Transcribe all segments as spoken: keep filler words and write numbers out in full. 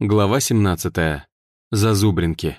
Глава семнадцатая. Зазубринки.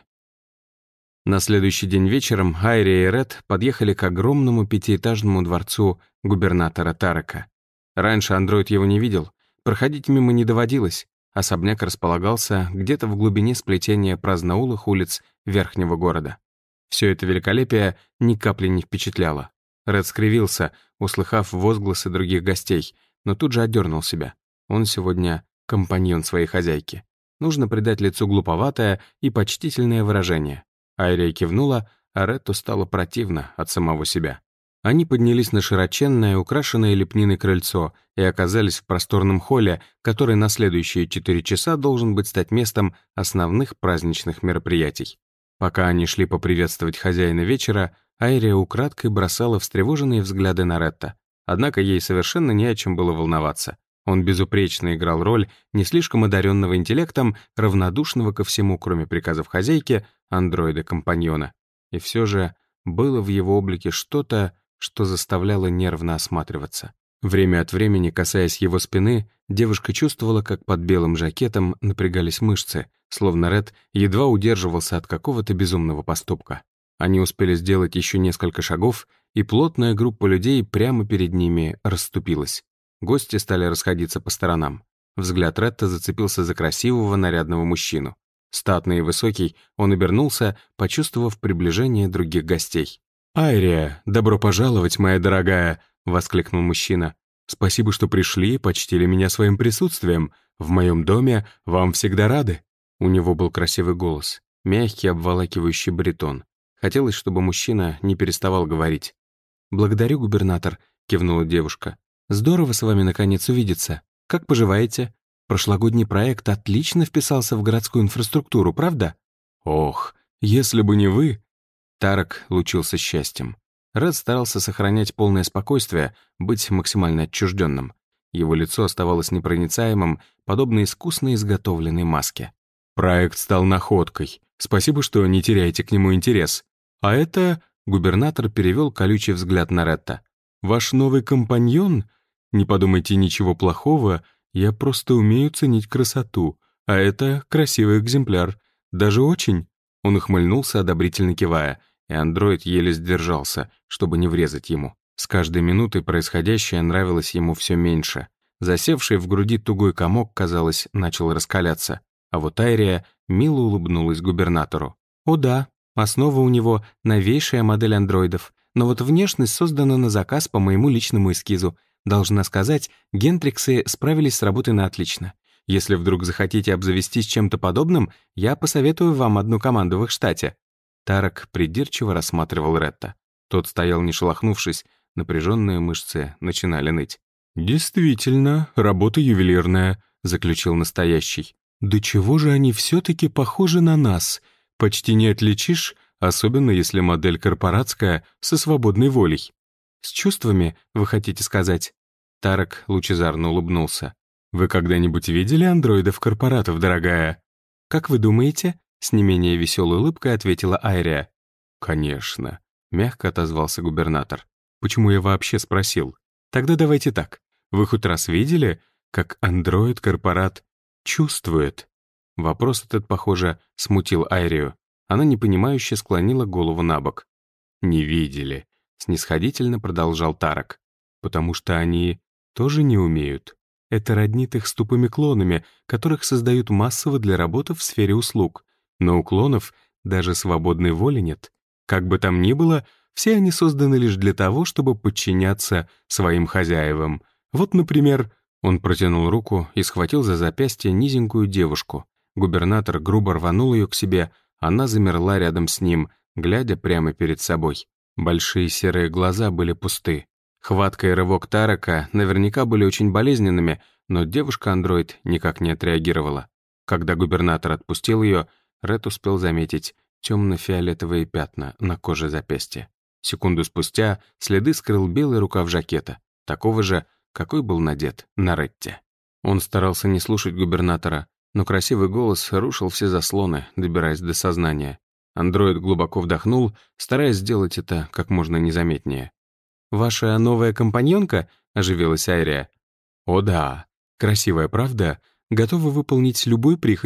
На следующий день вечером Айрия и Ред подъехали к огромному пятиэтажному дворцу губернатора Тарака. Раньше андроид его не видел, проходить мимо не доводилось. Особняк располагался где-то в глубине сплетения праздноулых улиц верхнего города. Все это великолепие ни капли не впечатляло. Ред скривился, услыхав возгласы других гостей, но тут же отдернул себя. Он сегодня компаньон своей хозяйки. Нужно придать лицу глуповатое и почтительное выражение. Айрия кивнула, а Ретту стало противно от самого себя. Они поднялись на широченное, украшенное лепниной крыльцо и оказались в просторном холле, который на следующие четыре часа должен быть стать местом основных праздничных мероприятий. Пока они шли поприветствовать хозяина вечера, Айрия украдкой бросала встревоженные взгляды на Ретта. Однако ей совершенно не о чем было волноваться. Он безупречно играл роль не слишком одаренного интеллектом, равнодушного ко всему, кроме приказов хозяйки, андроида-компаньона. И все же было в его облике что-то, что заставляло нервно осматриваться. Время от времени, касаясь его спины, девушка чувствовала, как под белым жакетом напрягались мышцы, словно Ред едва удерживался от какого-то безумного поступка. Они успели сделать еще несколько шагов, и плотная группа людей прямо перед ними расступилась. Гости стали расходиться по сторонам. Взгляд Ретта зацепился за красивого нарядного мужчину. Статный и высокий, он обернулся, почувствовав приближение других гостей. «Айрия, добро пожаловать, моя дорогая!» — воскликнул мужчина. «Спасибо, что пришли и почтили меня своим присутствием. В моем доме вам всегда рады». У него был красивый голос, мягкий, обволакивающий баритон. Хотелось, чтобы мужчина не переставал говорить. «Благодарю, губернатор», — кивнула девушка. «Здорово с вами наконец увидеться. Как поживаете? Прошлогодний проект отлично вписался в городскую инфраструктуру, правда?» «Ох, если бы не вы!» Тарак лучился счастьем. Ред старался сохранять полное спокойствие, быть максимально отчужденным. Его лицо оставалось непроницаемым, подобно искусно изготовленной маске. «Проект стал находкой. Спасибо, что не теряете к нему интерес. А это...» — губернатор перевел колючий взгляд на Ретта. «Ваш новый компаньон? Не подумайте ничего плохого, я просто умею ценить красоту, а это красивый экземпляр. Даже очень». Он ухмыльнулся, одобрительно кивая, и андроид еле сдержался, чтобы не врезать ему. С каждой минутой происходящее нравилось ему все меньше. Засевший в груди тугой комок, казалось, начал раскаляться. А вот Айрия мило улыбнулась губернатору. «О да, основа у него — новейшая модель андроидов. Но вот внешность создана на заказ по моему личному эскизу. Должна сказать, гентриксы справились с работой на отлично. Если вдруг захотите обзавестись чем-то подобным, я посоветую вам одну команду в их штате». Тарак придирчиво рассматривал Ретта. Тот стоял не шелохнувшись, напряженные мышцы начинали ныть. «Действительно, работа ювелирная», — заключил настоящий. «Да чего же они все-таки похожи на нас? Почти не отличишь, особенно если модель корпоратская со свободной волей». «С чувствами, вы хотите сказать?» Тарак лучезарно улыбнулся. «Вы когда-нибудь видели андроидов-корпоратов, дорогая?» «Как вы думаете?» — с не менее веселой улыбкой ответила Айрия. «Конечно», — мягко отозвался губернатор. «Почему я вообще спросил? Тогда давайте так. Вы хоть раз видели, как андроид-корпорат чувствует?» Вопрос этот, похоже, смутил Айрию. Она непонимающе склонила голову на бок. «Не видели», — снисходительно продолжал Тарак. «Потому что они тоже не умеют. Это роднит их с тупыми клонами, которых создают массово для работы в сфере услуг. Но у клонов даже свободной воли нет. Как бы там ни было, все они созданы лишь для того, чтобы подчиняться своим хозяевам. Вот, например...» Он протянул руку и схватил за запястье низенькую девушку. Губернатор грубо рванул ее к себе, она замерла рядом с ним, глядя прямо перед собой. Большие серые глаза были пусты. Хватка и рывок Тарака наверняка были очень болезненными, но девушка-андроид никак не отреагировала. Когда губернатор отпустил ее, Ред успел заметить темно-фиолетовые пятна на коже запястья. Секунду спустя следы скрыл белый рукав жакета, такого же, какой был надет на Ретте. Он старался не слушать губернатора, но красивый голос рушил все заслоны, добираясь до сознания. Андроид глубоко вдохнул, стараясь сделать это как можно незаметнее. «Ваша новая компаньонка?» — оживилась Айрия. «О да, красивая, правда? Готова выполнить любую прихоть.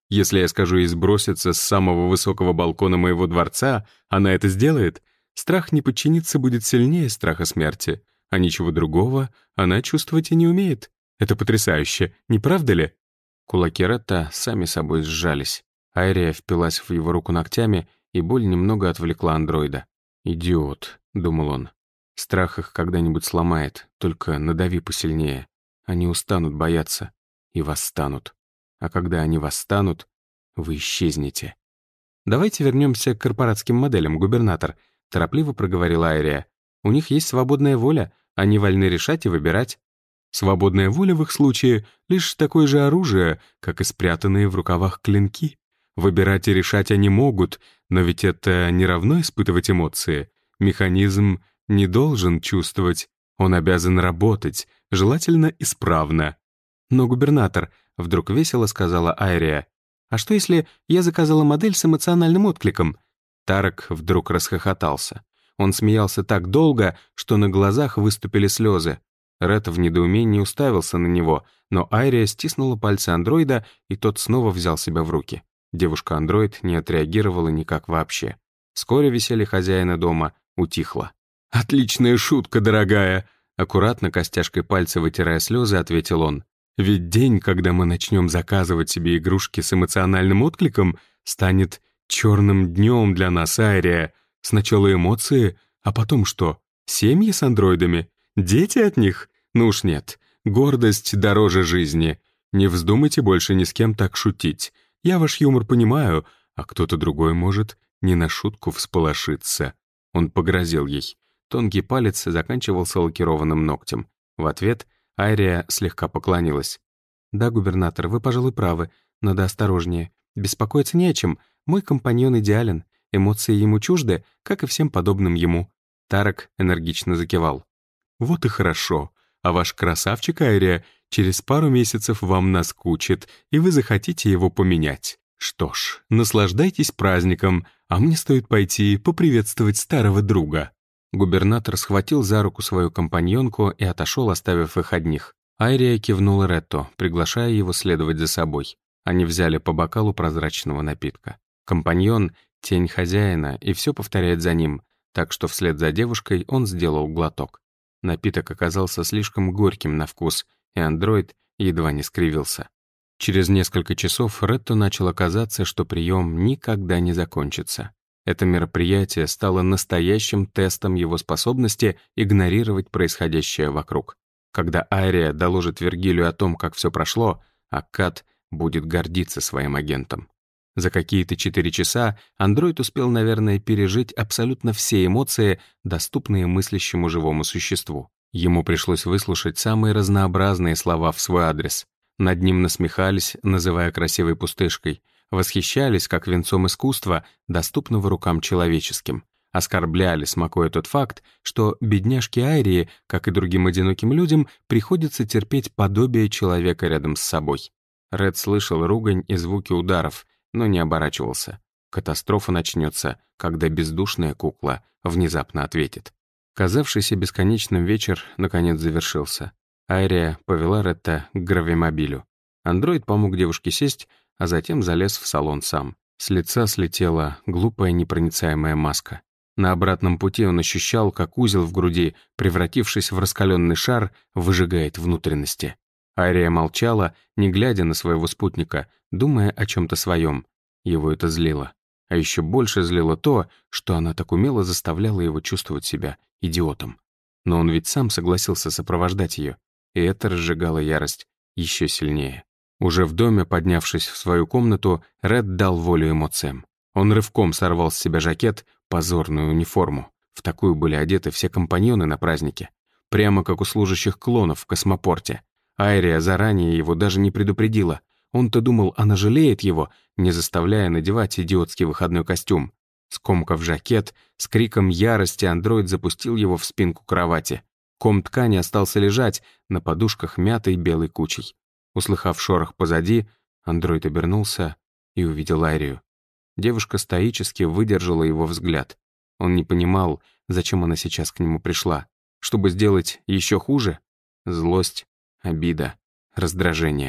Если я скажу ей сброситься с самого высокого балкона моего дворца, она это сделает? Страх не подчиниться будет сильнее страха смерти, а ничего другого она чувствовать и не умеет. Это потрясающе, не правда ли?» Кулаки Ретта сами собой сжались. Айрия впилась в его руку ногтями, и боль немного отвлекла андроида. «Идиот», — думал он. «Страх их когда-нибудь сломает, только надави посильнее. Они устанут бояться и восстанут. А когда они восстанут, вы исчезнете». «Давайте вернемся к корпоратским моделям, губернатор», — торопливо проговорила Айрия. «У них есть свободная воля, они вольны решать и выбирать». «Свободная воля в их случае — лишь такое же оружие, как и спрятанные в рукавах клинки. Выбирать и решать они могут, но ведь это не равно испытывать эмоции. Механизм не должен чувствовать, он обязан работать, желательно исправно». «Но, губернатор», — вдруг весело сказала Айрия, «а что если я заказала модель с эмоциональным откликом?» Тарек вдруг расхохотался. Он смеялся так долго, что на глазах выступили слезы. Ред в недоумении уставился на него, но Айрия стиснула пальцы андроида, и тот снова взял себя в руки. Девушка-андроид не отреагировала никак вообще. Вскоре веселье хозяина дома утихло. «Отличная шутка, дорогая!» Аккуратно костяшкой пальца вытирая слезы, ответил он. «Ведь день, когда мы начнем заказывать себе игрушки с эмоциональным откликом, станет черным днем для нас, Айрия. Сначала эмоции, а потом что? Семьи с андроидами? Дети от них? Ну уж нет. Гордость дороже жизни. Не вздумайте больше ни с кем так шутить. Я ваш юмор понимаю, а кто-то другой может не на шутку всполошиться». Он погрозил ей. Тонкий палец заканчивался лакированным ногтем. В ответ Айрия слегка поклонилась. «Да, губернатор, вы, пожалуй, правы. Надо осторожнее. Беспокоиться не о чем. Мой компаньон идеален. Эмоции ему чужды, как и всем подобным ему». Тарек энергично закивал. «Вот и хорошо. А ваш красавчик, Айрия, через пару месяцев вам наскучит, и вы захотите его поменять. Что ж, наслаждайтесь праздником, а мне стоит пойти поприветствовать старого друга». Губернатор схватил за руку свою компаньонку и отошел, оставив их одних. Айрия кивнула Ретту, приглашая его следовать за собой. Они взяли по бокалу прозрачного напитка. Компаньон — тень хозяина, и все повторяет за ним, так что вслед за девушкой он сделал глоток. Напиток оказался слишком горьким на вкус, и андроид едва не скривился. Через несколько часов Ретту начало казаться, что прием никогда не закончится. Это мероприятие стало настоящим тестом его способности игнорировать происходящее вокруг. Когда Айрия доложит Вергилию о том, как все прошло, Аккад будет гордиться своим агентом. За какие-то четыре часа андроид успел, наверное, пережить абсолютно все эмоции, доступные мыслящему живому существу. Ему пришлось выслушать самые разнообразные слова в свой адрес. Над ним насмехались, называя красивой пустышкой, восхищались как венцом искусства, доступного рукам человеческим, оскорбляли, смакуя тот факт, что бедняжке Айрии, как и другим одиноким людям, приходится терпеть подобие человека рядом с собой. Ред слышал ругань и звуки ударов, но не оборачивался. Катастрофа начнется, когда бездушная кукла внезапно ответит. Казавшийся бесконечным вечер наконец завершился. Айрия повела Ретта к гравимобилю. Андроид помог девушке сесть, а затем залез в салон сам. С лица слетела глупая непроницаемая маска. На обратном пути он ощущал, как узел в груди, превратившись в раскаленный шар, выжигает внутренности. Айрия молчала, не глядя на своего спутника, думая о чем-то своем. Его это злило. А еще больше злило то, что она так умело заставляла его чувствовать себя идиотом. Но он ведь сам согласился сопровождать ее, и это разжигало ярость еще сильнее. Уже в доме, поднявшись в свою комнату, Ред дал волю эмоциям. Он рывком сорвал с себя жакет, позорную униформу. В такую были одеты все компаньоны на празднике. Прямо как у служащих клонов в космопорте. Айрия заранее его даже не предупредила. Он-то думал, она жалеет его, не заставляя надевать идиотский выходной костюм. Скомкав жакет, с криком ярости андроид запустил его в спинку кровати. Ком ткани остался лежать на подушках мятой белой кучей. Услыхав шорох позади, андроид обернулся и увидел Айрию. Девушка стоически выдержала его взгляд. Он не понимал, зачем она сейчас к нему пришла. Чтобы сделать еще хуже? Злость, обида, раздражение.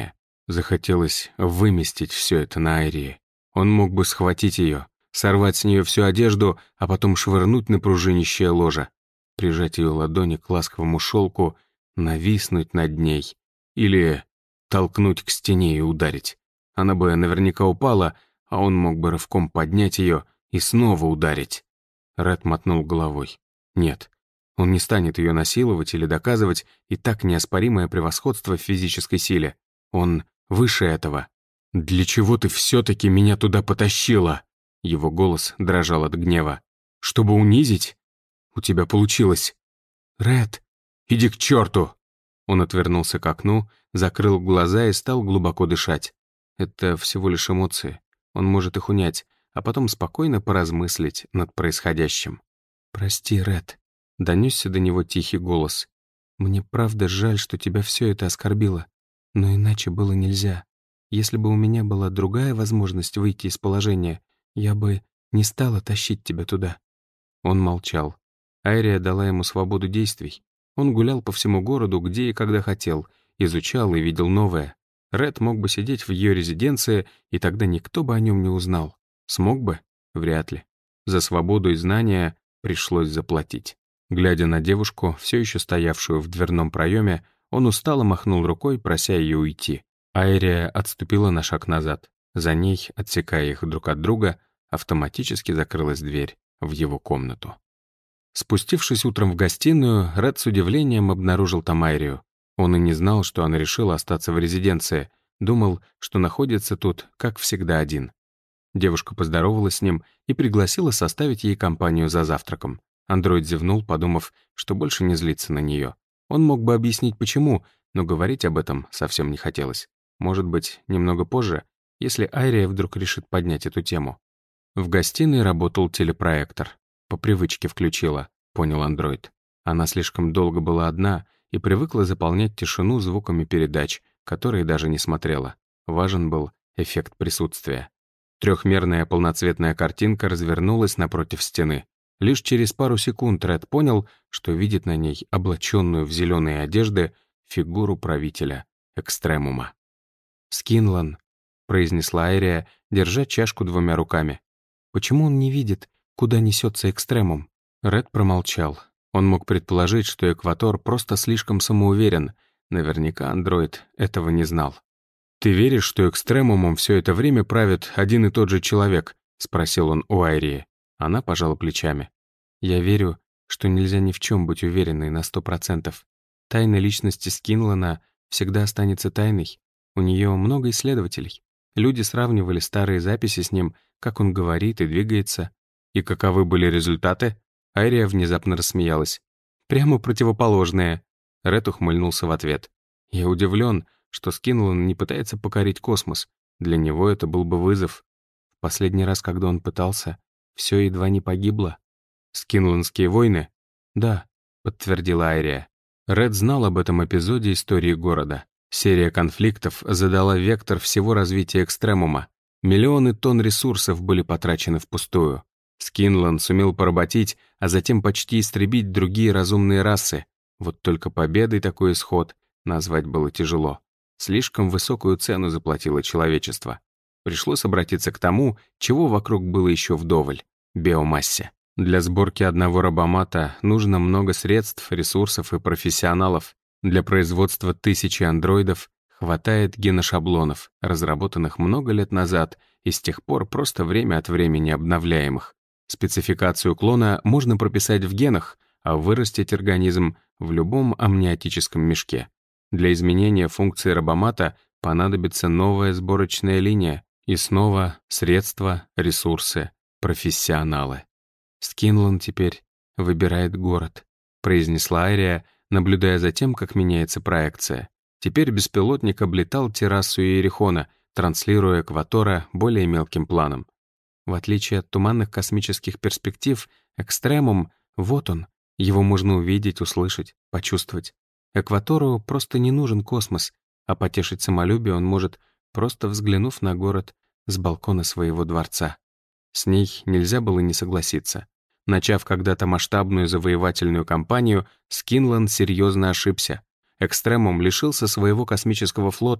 Захотелось выместить все это на Айрии. Он мог бы схватить ее, сорвать с нее всю одежду, а потом швырнуть на пружинищее ложе, прижать ее ладони к ласковому шелку, нависнуть над ней или толкнуть к стене и ударить. Она бы наверняка упала, а он мог бы рывком поднять ее и снова ударить. Ред мотнул головой. Нет, он не станет ее насиловать или доказывать и так неоспоримое превосходство в физической силе. Он выше этого. «Для чего ты все-таки меня туда потащила?» Его голос дрожал от гнева. «Чтобы унизить? У тебя получилось». «Ред, иди к черту!» Он отвернулся к окну, закрыл глаза и стал глубоко дышать. Это всего лишь эмоции. Он может их унять, а потом спокойно поразмыслить над происходящим. «Прости, Ред», — донесся до него тихий голос. «Мне правда жаль, что тебя все это оскорбило, но иначе было нельзя. Если бы у меня была другая возможность выйти из положения, я бы не стала тащить тебя туда». Он молчал. Айрия дала ему свободу действий. Он гулял по всему городу, где и когда хотел, изучал и видел новое. Ред мог бы сидеть в ее резиденции, и тогда никто бы о нем не узнал. Смог бы? Вряд ли. За свободу и знания пришлось заплатить. Глядя на девушку, все еще стоявшую в дверном проеме, он устало махнул рукой, прося ее уйти. Айрия отступила на шаг назад. За ней, отсекая их друг от друга, автоматически закрылась дверь в его комнату. Спустившись утром в гостиную, Ред с удивлением обнаружил там Айрию. Он и не знал, что она решила остаться в резиденции. Думал, что находится тут, как всегда, один. Девушка поздоровалась с ним и пригласила составить ей компанию за завтраком. Андроид зевнул, подумав, что больше не злится на нее. Он мог бы объяснить, почему, но говорить об этом совсем не хотелось. Может быть, немного позже, если Айрия вдруг решит поднять эту тему. В гостиной работал телепроектор. По привычке включила, понял андроид. Она слишком долго была одна и привыкла заполнять тишину звуками передач, которые даже не смотрела. Важен был эффект присутствия. Трехмерная полноцветная картинка развернулась напротив стены. Лишь через пару секунд Ред понял, что видит на ней облаченную в зеленые одежды фигуру правителя Экстремума. «Скинлан», — произнесла Айрия, держа чашку двумя руками. «Почему он не видит, куда несется Экстремум?» Ред промолчал. Он мог предположить, что Экватор просто слишком самоуверен. Наверняка андроид этого не знал. «Ты веришь, что Экстремумом все это время правит один и тот же человек?» — спросил он у Айрии. Она пожала плечами. «Я верю, что нельзя ни в чем быть уверенной на сто процентов. Тайна личности Скинлана всегда останется тайной. У нее много исследователей. Люди сравнивали старые записи с ним, как он говорит и двигается. И каковы были результаты?» Айрия внезапно рассмеялась. «Прямо противоположные». Ред ухмыльнулся в ответ. «Я удивлен, что Скинлан не пытается покорить космос. Для него это был бы вызов. В последний раз, когда он пытался, все едва не погибло». «Скинланские войны?» «Да», — подтвердила Айрия. Ред знал об этом эпизоде истории города. Серия конфликтов задала вектор всего развития Экстремума. Миллионы тонн ресурсов были потрачены впустую. Скинлан сумел поработить, а затем почти истребить другие разумные расы. Вот только победой такой исход назвать было тяжело. Слишком высокую цену заплатило человечество. Пришлось обратиться к тому, чего вокруг было еще вдоволь — биомассе. Для сборки одного рабомата нужно много средств, ресурсов и профессионалов. Для производства тысячи андроидов хватает геношаблонов, разработанных много лет назад и с тех пор просто время от времени обновляемых. Спецификацию клона можно прописать в генах, а вырастить организм в любом амниотическом мешке. Для изменения функции рабомата понадобится новая сборочная линия и снова средства, ресурсы, профессионалы. «Скинлан теперь выбирает город», — произнесла Айрия, наблюдая за тем, как меняется проекция. Теперь беспилотник облетал террасу Иерихона, транслируя Экватора более мелким планом. В отличие от туманных космических перспектив, Экстремум — вот он, его можно увидеть, услышать, почувствовать. Экватору просто не нужен космос, а потешить самолюбие он может, просто взглянув на город с балкона своего дворца. С ней нельзя было не согласиться. Начав когда-то масштабную завоевательную кампанию, Скинлан серьезно ошибся. Экстремум лишился своего космического флота,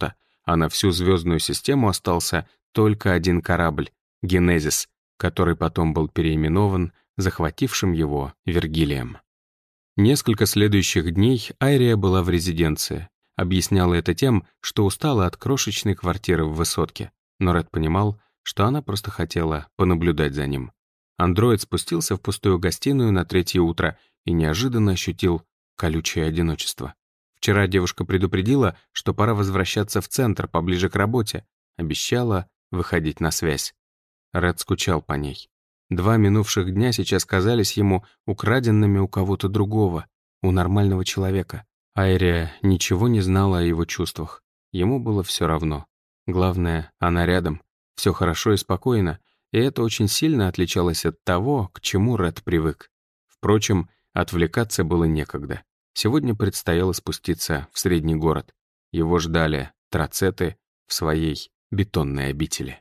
а на всю звездную систему остался только один корабль — «Генезис», который потом был переименован захватившим его Вергилием. Несколько следующих дней Айрия была в резиденции. Объясняла это тем, что устала от крошечной квартиры в высотке, но Ред понимал, что она просто хотела понаблюдать за ним. Андроид спустился в пустую гостиную на третье утро и неожиданно ощутил колючее одиночество. Вчера девушка предупредила, что пора возвращаться в центр, поближе к работе, обещала выходить на связь. Ред скучал по ней. Два минувших дня сейчас казались ему украденными у кого-то другого, у нормального человека. Айрия ничего не знала о его чувствах. Ему было все равно. Главное, она рядом. Все хорошо и спокойно, и это очень сильно отличалось от того, к чему Ред привык. Впрочем, отвлекаться было некогда. Сегодня предстояло спуститься в средний город. Его ждали Трацеты в своей бетонной обители.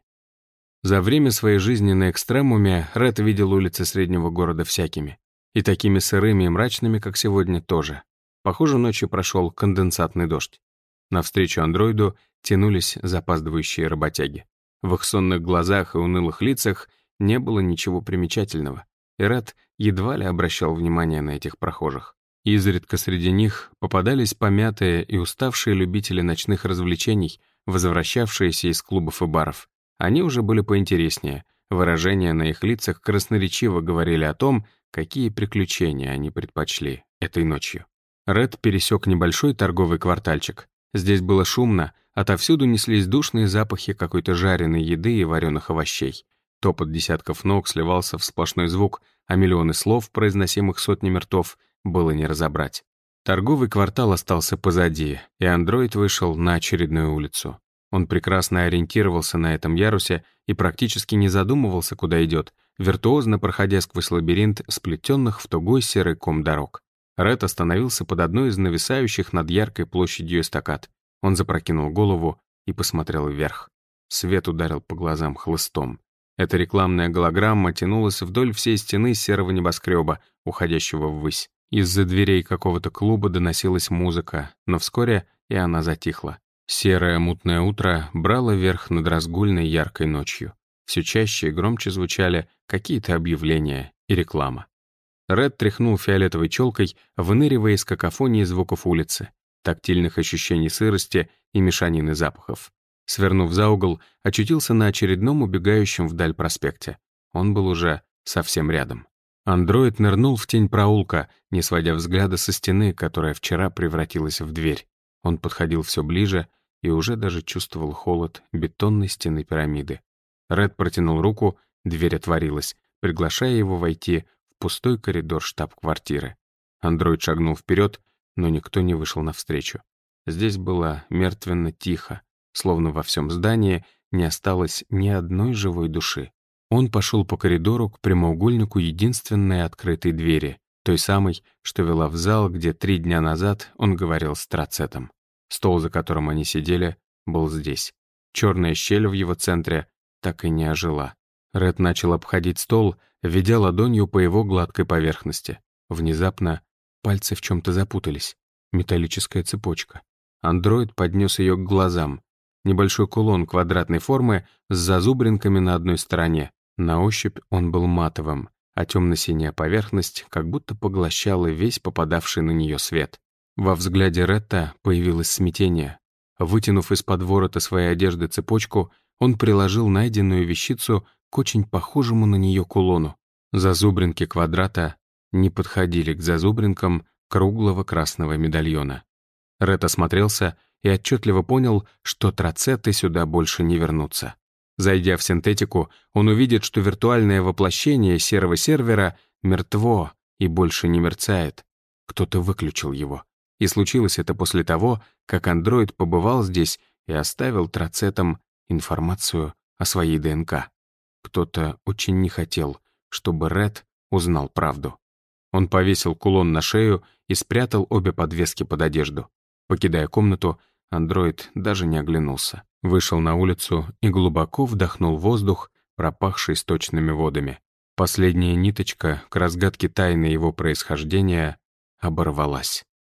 За время своей жизни на экстремуме Ред видел улицы среднего города всякими. И такими сырыми и мрачными, как сегодня, тоже. Похоже, ночью прошел конденсатный дождь. Навстречу андроиду тянулись запаздывающие работяги. В их сонных глазах и унылых лицах не было ничего примечательного, и Ред едва ли обращал внимание на этих прохожих. Изредка среди них попадались помятые и уставшие любители ночных развлечений, возвращавшиеся из клубов и баров. Они уже были поинтереснее. Выражения на их лицах красноречиво говорили о том, какие приключения они предпочли этой ночью. Ред пересек небольшой торговый квартальчик. Здесь было шумно, отовсюду неслись душные запахи какой-то жареной еды и вареных овощей. Топот десятков ног сливался в сплошной звук, а миллионы слов, произносимых сотнями ртов, было не разобрать. Торговый квартал остался позади, и андроид вышел на очередную улицу. Он прекрасно ориентировался на этом ярусе и практически не задумывался, куда идет, виртуозно проходя сквозь лабиринт сплетенных в тугой серый ком дорог. Ред остановился под одной из нависающих над яркой площадью эстакад. Он запрокинул голову и посмотрел вверх. Свет ударил по глазам хлыстом. Эта рекламная голограмма тянулась вдоль всей стены серого небоскреба, уходящего ввысь. Из-за дверей какого-то клуба доносилась музыка, но вскоре и она затихла. Серое мутное утро брало верх над разгульной яркой ночью. Все чаще и громче звучали какие-то объявления и реклама. Ред тряхнул фиолетовой челкой, выныривая из какофонии звуков улицы, тактильных ощущений сырости и мешанины запахов. Свернув за угол, очутился на очередном убегающем вдаль проспекте. Он был уже совсем рядом. Андроид нырнул в тень проулка, не сводя взгляда со стены, которая вчера превратилась в дверь. Он подходил все ближе и уже даже чувствовал холод бетонной стены пирамиды. Ред протянул руку, дверь отворилась, приглашая его войти в пустой коридор штаб-квартиры. Андроид шагнул вперед, но никто не вышел навстречу. Здесь было мертвенно тихо, словно во всем здании не осталось ни одной живой души. Он пошел по коридору к прямоугольнику единственной открытой двери, той самой, что вела в зал, где три дня назад он говорил с Трацетом. Стол, за которым они сидели, был здесь. Черная щель в его центре так и не ожила. Ред начал обходить стол, ведя ладонью по его гладкой поверхности. Внезапно пальцы в чем-то запутались. Металлическая цепочка. Андроид поднес ее к глазам. Небольшой кулон квадратной формы с зазубринками на одной стороне. На ощупь он был матовым, а темно-синяя поверхность как будто поглощала весь попадавший на нее свет. Во взгляде Ретта появилось смятение. Вытянув из-под ворота своей одежды цепочку, он приложил найденную вещицу к очень похожему на нее кулону. Зазубринки квадрата не подходили к зазубринкам круглого красного медальона. Ред осмотрелся и отчетливо понял, что Трацеты сюда больше не вернутся. Зайдя в синтетику, он увидит, что виртуальное воплощение серого сервера мертво и больше не мерцает. Кто-то выключил его. И случилось это после того, как андроид побывал здесь и оставил Трацетам информацию о своей ДНК. Кто-то очень не хотел, чтобы Ред узнал правду. Он повесил кулон на шею и спрятал обе подвески под одежду. Покидая комнату, андроид даже не оглянулся. Вышел на улицу и глубоко вдохнул воздух, пропахший сточными водами. Последняя ниточка к разгадке тайны его происхождения оборвалась.